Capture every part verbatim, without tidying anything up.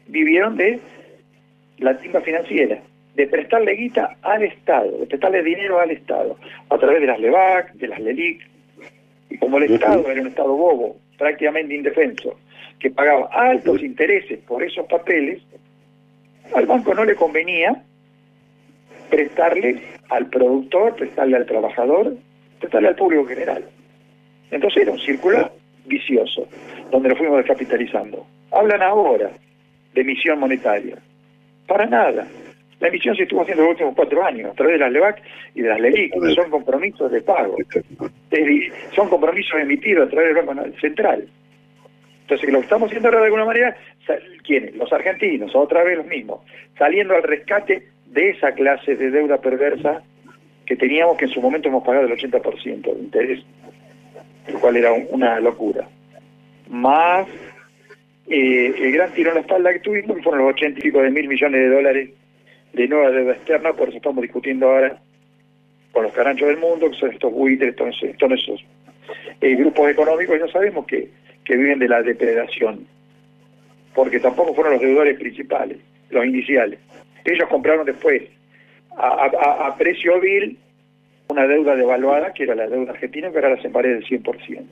vivieron de la timba financiera, de prestarle guita al Estado, de prestarle dinero al Estado, a través de las LEVAC, de las LELIC, y como el Estado era un Estado bobo, prácticamente indefenso, que pagaba altos intereses por esos papeles, al banco no le convenía prestarle al productor, prestarle al trabajador, prestarle al público general. Entonces era un círculo vicioso, donde lo fuimos descapitalizando. Hablan ahora de emisión monetaria. Para nada. La emisión se estuvo haciendo los últimos cuatro años, a través de las LEVAC y de las LELIC, que son compromisos de pago. Son compromisos emitidos a través del Banco Central. Entonces, lo que estamos haciendo ahora de alguna manera, ¿quiénes? Los argentinos, otra vez los mismos, saliendo al rescate de esa clase de deuda perversa que teníamos, que en su momento hemos pagado el ochenta por ciento de interés, lo cual era un, una locura. Más eh, el gran tiro en la espalda que tuvimos, que fueron los ochenta y pico de mil millones de dólares de nueva deuda externa, por eso estamos discutiendo ahora con los caranchos del mundo, que son estos buitres, son, son esos eh, grupos económicos, ya sabemos que, que viven de la depredación, porque tampoco fueron los deudores principales, los iniciales. Ellos compraron después a, a, a precio vil una deuda devaluada, que era la deuda argentina, que ahora la separé del cien por ciento.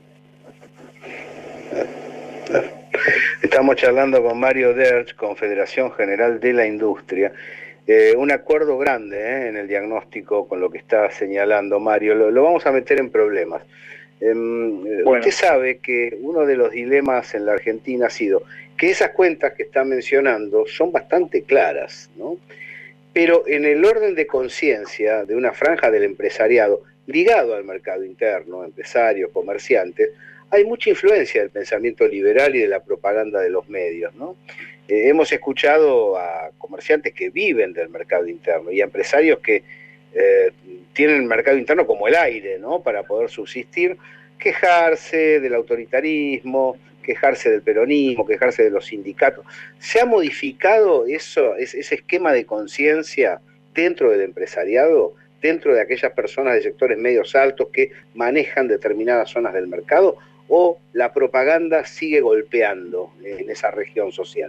Estamos charlando con Mario Derch, Confederación General de la Industria. Eh, un acuerdo grande eh, en el diagnóstico con lo que está señalando Mario. Lo, lo vamos a meter en problemas. Eh, bueno. Usted sabe que uno de los dilemas en la Argentina ha sido que esas cuentas que está mencionando son bastante claras, ¿no? Pero en el orden de conciencia de una franja del empresariado ligado al mercado interno, empresarios, comerciantes, hay mucha influencia del pensamiento liberal y de la propaganda de los medios, ¿no? Eh, hemos escuchado a comerciantes que viven del mercado interno y a empresarios que eh, tienen el mercado interno como el aire, ¿no? Para poder subsistir, quejarse del autoritarismo, quejarse del peronismo, quejarse de los sindicatos. ¿Se ha modificado eso, ese esquema de conciencia dentro del empresariado, dentro de aquellas personas de sectores medios altos que manejan determinadas zonas del mercado, o la propaganda sigue golpeando en esa región social?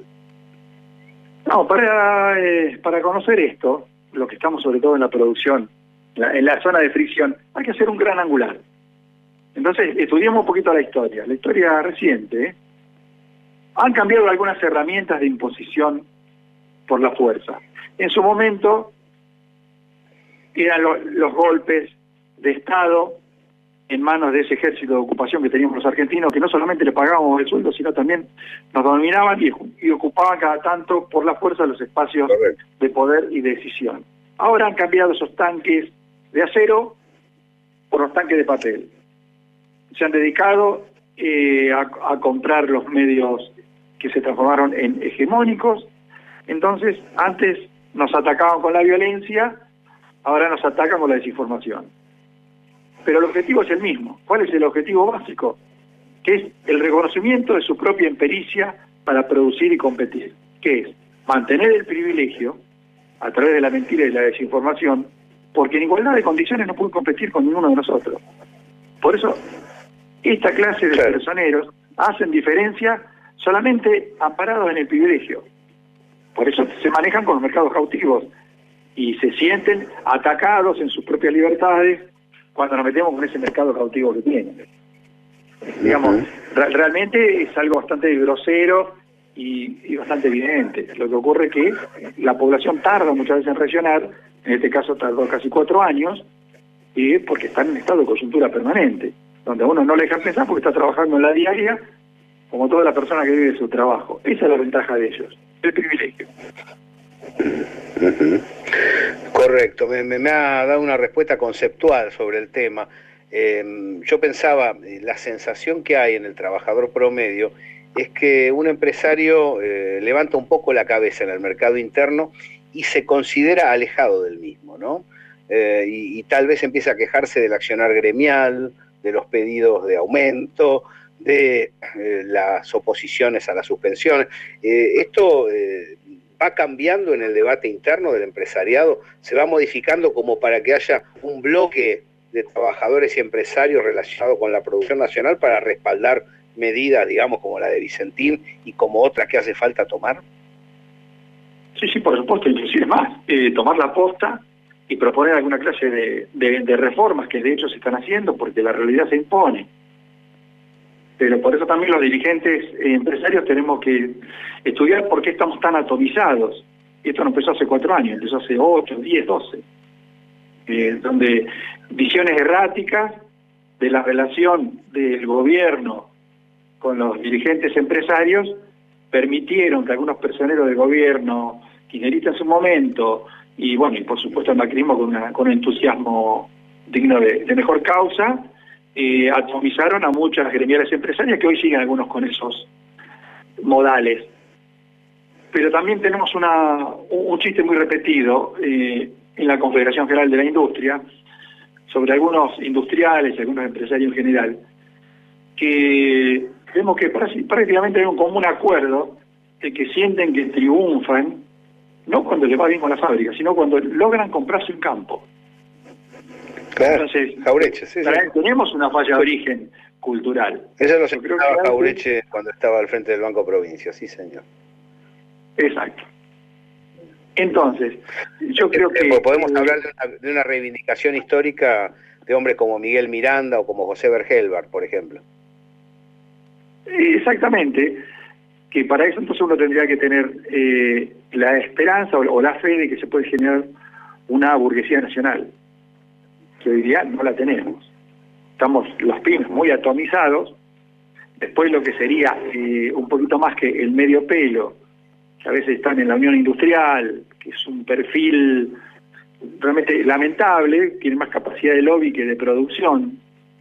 No, para, eh, para conocer esto, lo que estamos sobre todo en la producción, la, en la zona de fricción, hay que hacer un gran angular. Entonces, estudiamos un poquito la historia, la historia reciente. ¿eh? Han cambiado algunas herramientas de imposición por la fuerza. En su momento, eran lo, los golpes de Estado en manos de ese ejército de ocupación que teníamos los argentinos, que no solamente le pagábamos el sueldo, sino también nos dominaban y, y ocupaban cada tanto por la fuerza los espacios Correcto. de poder y decisión. Ahora han cambiado esos tanques de acero por los tanques de papel. Se han dedicado eh, a, a comprar los medios que se transformaron en hegemónicos. Entonces, antes nos atacaban con la violencia, ahora nos atacan con la desinformación. Pero el objetivo es el mismo. ¿Cuál es el objetivo básico? Que es el reconocimiento de su propia impericia para producir y competir. Que es mantener el privilegio a través de la mentira y la desinformación, porque en igualdad de condiciones no pueden competir con ninguno de nosotros. Por eso, esta clase de personeros hacen diferencia solamente amparados en el privilegio. Por eso se manejan con los mercados cautivos y se sienten atacados en sus propias libertades cuando nos metemos con ese mercado cautivo que tienen. Digamos, re realmente es algo bastante grosero y, y bastante evidente. Lo que ocurre es que la población tarda muchas veces en reaccionar, en este caso tardó casi cuatro años, y porque está en estado de coyuntura permanente, donde a uno no le deja pensar porque está trabajando en la diaria, como toda la persona que vive de su trabajo. Esa es la ventaja de ellos, el privilegio. Uh-huh. Correcto, me, me ha dado una respuesta conceptual sobre el tema. Eh, yo pensaba, la sensación que hay en el trabajador promedio es que un empresario eh, levanta un poco la cabeza en el mercado interno y se considera alejado del mismo, ¿no? Eh, y, y tal vez empieza a quejarse del accionar gremial, de los pedidos de aumento, de eh, las oposiciones a las suspensiones. Eh, esto eh, va cambiando en el debate interno del empresariado, se va modificando como para que haya un bloque de trabajadores y empresarios relacionado con la producción nacional para respaldar medidas, digamos, como la de Vicentín y como otras que hace falta tomar. Sí, sí, por supuesto, inclusive más, eh, tomar la posta y proponer alguna clase de, de, de reformas que de hecho se están haciendo porque la realidad se impone. Pero por eso también los dirigentes eh, empresarios tenemos que estudiar por qué estamos tan atomizados. Y esto no empezó hace cuatro años, empezó hace ocho, diez, doce. Eh, donde visiones erráticas de la relación del gobierno con los dirigentes empresarios permitieron que algunos personeros del gobierno, kirchneristas en su momento, y bueno, y por supuesto el macrismo con, una, con un entusiasmo digno de, de mejor causa, eh, atomizaron a muchas gremiales empresarias que hoy siguen algunos con esos modales. Pero también tenemos una, un, un chiste muy repetido eh, en la Confederación General de la Industria sobre algunos industriales y algunos empresarios en general, que vemos que prácticamente hay un común acuerdo de que sienten que triunfan, no cuando les va bien con la fábrica, sino cuando logran comprarse un campo. Claro, entonces, Jaureche, sí, sí. tenemos una falla de origen cultural. Eso lo señalaba Jaureche cuando estaba al frente del Banco Provincia, sí señor. Exacto. Entonces, yo creo que... Podemos eh, hablar de una, de una reivindicación histórica de hombres como Miguel Miranda o como José Bergelbar, por ejemplo. Exactamente, que para eso entonces uno tendría que tener eh, la esperanza o, o la fe de que se puede generar una burguesía nacional, que hoy día no la tenemos. Estamos los pymes muy atomizados, después lo que sería eh, un poquito más que el medio pelo, que a veces están en la Unión Industrial, que es un perfil realmente lamentable, tiene más capacidad de lobby que de producción.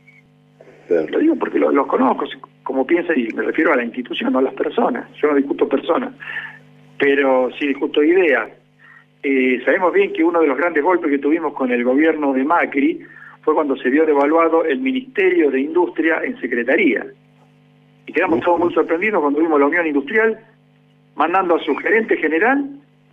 Claro. Lo digo porque los, los conozco, como piensa, y me refiero a la institución, no a las personas. Yo no discuto personas, pero sí discuto ideas. Eh, sabemos bien que uno de los grandes golpes que tuvimos con el gobierno de Macri fue cuando se vio devaluado el Ministerio de Industria en Secretaría. Y quedamos todos muy sorprendidos cuando vimos la Unión Industrial mandando a su gerente general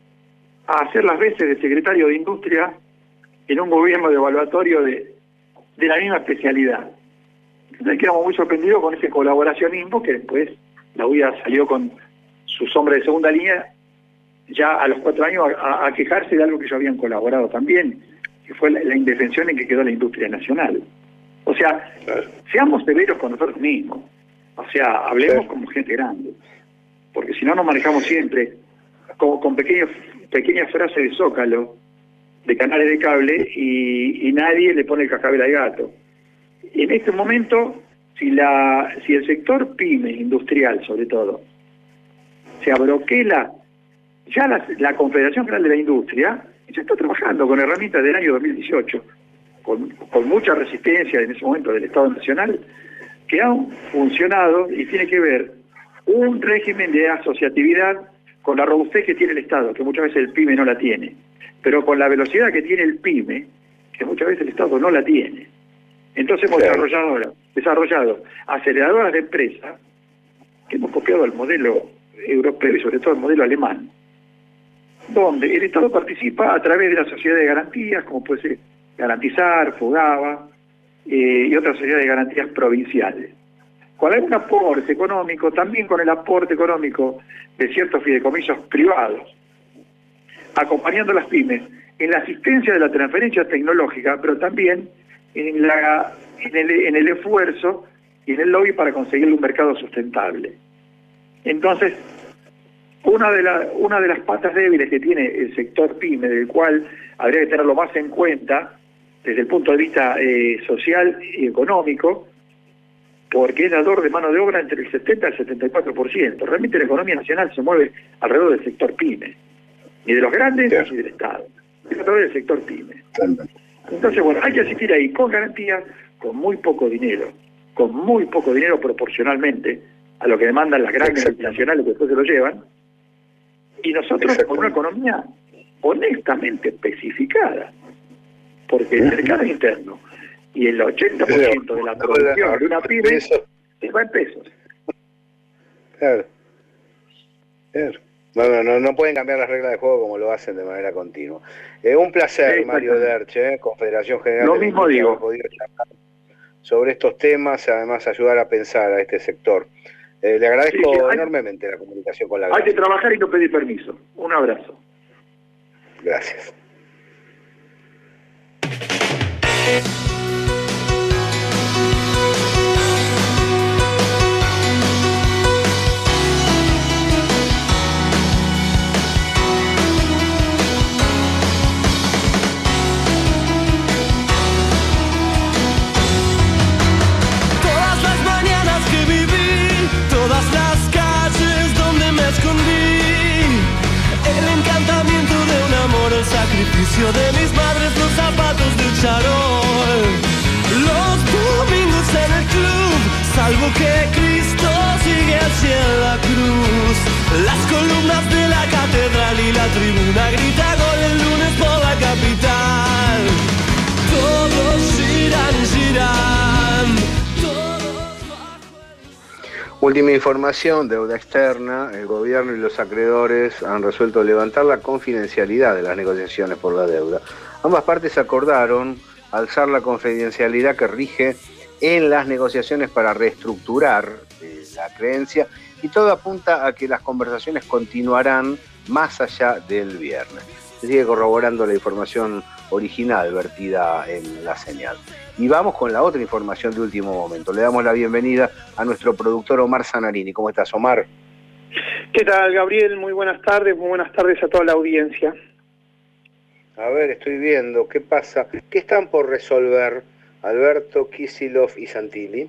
a hacer las veces de secretario de Industria en un gobierno devaluatorio de, de la misma especialidad. Entonces quedamos muy sorprendidos con ese colaboracionismo que después la U I A salió con sus hombres de segunda línea ya a los cuatro años a, a quejarse de algo que ellos habían colaborado también, que fue la, la indefensión en que quedó la industria nacional. O sea, claro, seamos severos con nosotros mismos. O sea, hablemos claro, como gente grande. Porque si no nos manejamos siempre con, con pequeños, pequeñas frases de zócalo, de canales de cable, y, y nadie le pone el cascabel al gato. En este momento, si la si el sector pyme, industrial sobre todo, se abroquela, ya la, la Confederación General de la Industria se está trabajando con herramientas del año dos mil dieciocho, con, con mucha resistencia en ese momento del Estado Nacional, que han funcionado y tiene que ver un régimen de asociatividad con la robustez que tiene el Estado, que muchas veces el pyme no la tiene, pero con la velocidad que tiene el pyme, que muchas veces el Estado no la tiene. Entonces hemos claro, desarrollado, desarrollado aceleradoras de empresas que hemos copiado el modelo europeo y sobre todo el modelo alemán, donde el Estado participa a través de la sociedad de garantías, como puede ser Garantizar, Fogava eh, y otras sociedades de garantías provinciales. Con algún aporte económico, también con el aporte económico de ciertos fideicomisos privados, acompañando a las pymes en la asistencia de la transferencia tecnológica, pero también en, la, en, el, en el esfuerzo y en el lobby para conseguir un mercado sustentable. Entonces, una de, la, una de las patas débiles que tiene el sector pyme, del cual habría que tenerlo más en cuenta desde el punto de vista eh, social y económico, porque es dador de mano de obra entre el setenta y el setenta y cuatro por ciento. Realmente la economía nacional se mueve alrededor del sector pyme, ni de los grandes sí, ni del Estado, es a través del sector pyme. Entonces, bueno, hay que asistir ahí con garantías, con muy poco dinero, con muy poco dinero proporcionalmente a lo que demandan las grandes multinacionales que después se lo llevan, y nosotros con una economía honestamente especificada, porque el mercado interno y el ochenta por ciento de la producción de una pyme se va en pesos. Claro. Claro. No, no, no, no pueden cambiar las reglas de juego como lo hacen de manera continua. Eh, un placer, Mario Derch, eh, Confederación General lo de mismo digo. Podido charlar sobre estos temas, además ayudar a pensar a este sector. Eh, le agradezco sí, hay, enormemente la comunicación con la Hay granja. Que trabajar y no pedir permiso. Un abrazo. Gracias. De mis madres, los zapatos de charol, los domingos en el club, salvo que Cristo sigue hacia la cruz, las columnas de la catedral y la tribuna grita gol el lunes por la capital. Todos giran, giran, todos bajo el... Última información, deuda externa. El gobierno y los acreedores han resuelto levantar la confidencialidad de las negociaciones por la deuda. Ambas partes acordaron alzar la confidencialidad que rige en las negociaciones para reestructurar eh, la creencia, y todo apunta a que las conversaciones continuarán más allá del viernes. Se sigue corroborando la información original vertida en la señal. Y vamos con la otra información de último momento. Le damos la bienvenida a nuestro productor Omar Zanarini. ¿Cómo estás, Omar? ¿Qué tal, Gabriel? Muy buenas tardes, muy buenas tardes a toda la audiencia. A ver, estoy viendo, ¿qué pasa? ¿Qué están por resolver Alberto, Kicillof y Santilli?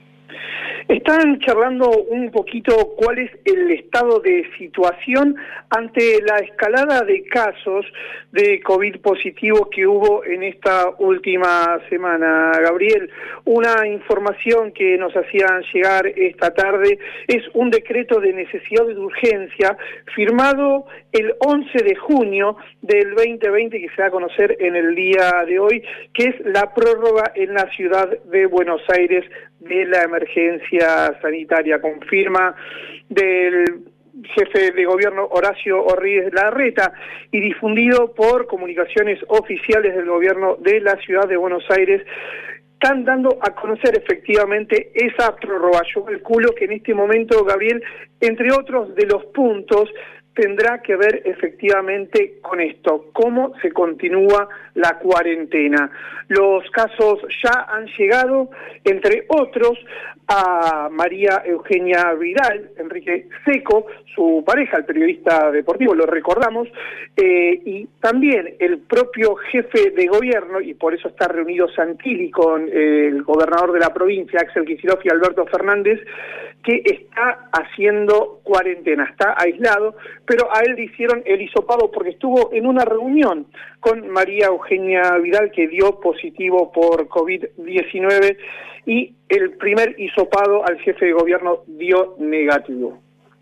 Están charlando un poquito cuál es el estado de situación ante la escalada de casos de COVID positivos que hubo en esta última semana. Gabriel, una información que nos hacían llegar esta tarde es un decreto de necesidad de urgencia firmado el once de junio del veinte veinte que se da a conocer en el día de hoy, que es la prórroga en la ciudad de Buenos Aires de la emergencia sanitaria. Confirma del jefe de gobierno Horacio Orríez Larreta y difundido por comunicaciones oficiales del gobierno de la ciudad de Buenos Aires. Están dando a conocer efectivamente esa prórroga. Yo calculo que en este momento, Gabriel, entre otros de los puntos, tendrá que ver efectivamente con esto, cómo se continúa la cuarentena. Los casos ya han llegado, entre otros, a María Eugenia Vidal, Enrique Seco, su pareja, el periodista deportivo, lo recordamos, eh, y también el propio jefe de gobierno, y por eso está reunido Santilli con eh, el gobernador de la provincia, Axel Kicillof, y Alberto Fernández, que está haciendo cuarentena, está aislado, pero a él le hicieron el hisopado porque estuvo en una reunión con María Eugenia Vidal, que dio positivo por COVID diecinueve, y el primer hisopado al jefe de gobierno dio negativo.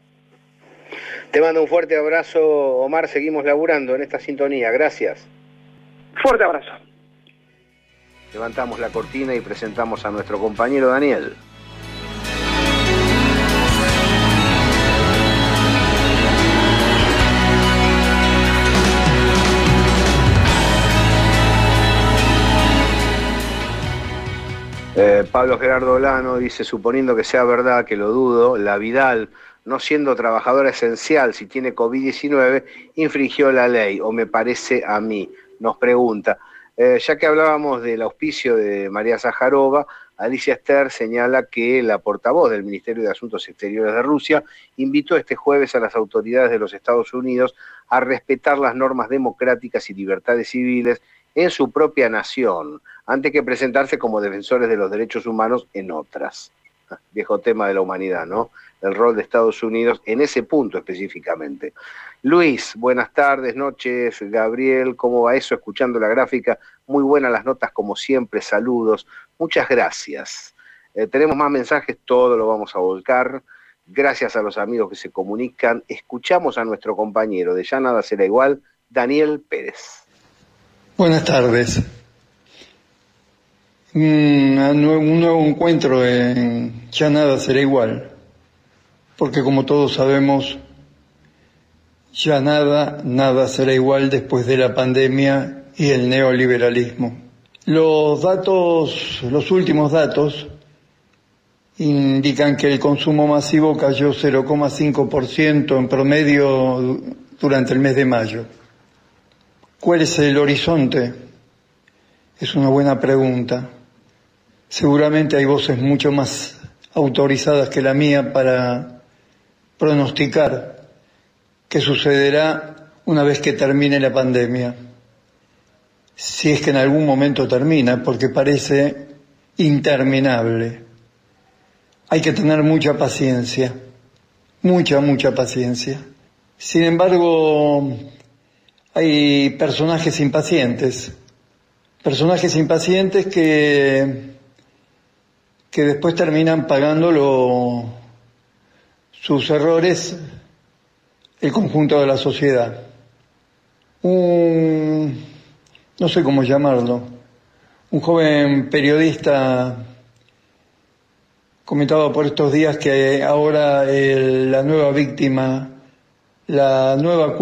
Te mando un fuerte abrazo, Omar, seguimos laburando en esta sintonía, gracias. Fuerte abrazo. Levantamos la cortina y presentamos a nuestro compañero Daniel. Eh, Pablo Gerardo Lano dice, suponiendo que sea verdad, que lo dudo, la Vidal, no siendo trabajadora esencial si tiene COVID diecinueve, infringió la ley, o me parece a mí, nos pregunta. Eh, ya que hablábamos del auspicio de María Zaharova, Alicia Ster señala que la portavoz del Ministerio de Asuntos Exteriores de Rusia invitó este jueves a las autoridades de los Estados Unidos a respetar las normas democráticas y libertades civiles en su propia nación, antes que presentarse como defensores de los derechos humanos en otras. Viejo tema de la humanidad, ¿no? El rol de Estados Unidos en ese punto específicamente. Luis, buenas tardes, noches. Gabriel, ¿cómo va eso? Escuchando la gráfica, muy buenas las notas como siempre, saludos. Muchas gracias. Eh, tenemos más mensajes, todo lo vamos a volcar. Gracias a los amigos que se comunican. Escuchamos a nuestro compañero de Ya Nada Será Igual, Daniel Pérez. Buenas tardes. Un nuevo encuentro en Ya Nada Será Igual, porque como todos sabemos, ya nada, nada será igual después de la pandemia y el neoliberalismo. Los datos, los últimos datos, indican que el consumo masivo cayó cero coma cinco por ciento en promedio durante el mes de mayo. ¿Cuál es el horizonte? Es una buena pregunta. Seguramente hay voces mucho más autorizadas que la mía para pronosticar qué sucederá una vez que termine la pandemia. Si es que en algún momento termina, porque parece interminable. Hay que tener mucha paciencia, mucha, mucha paciencia. Sin embargo, hay personajes impacientes, personajes impacientes que, que después terminan pagando lo, sus errores el conjunto de la sociedad. Un, no sé cómo llamarlo, un joven periodista comentaba por estos días que ahora el, la nueva víctima, la nueva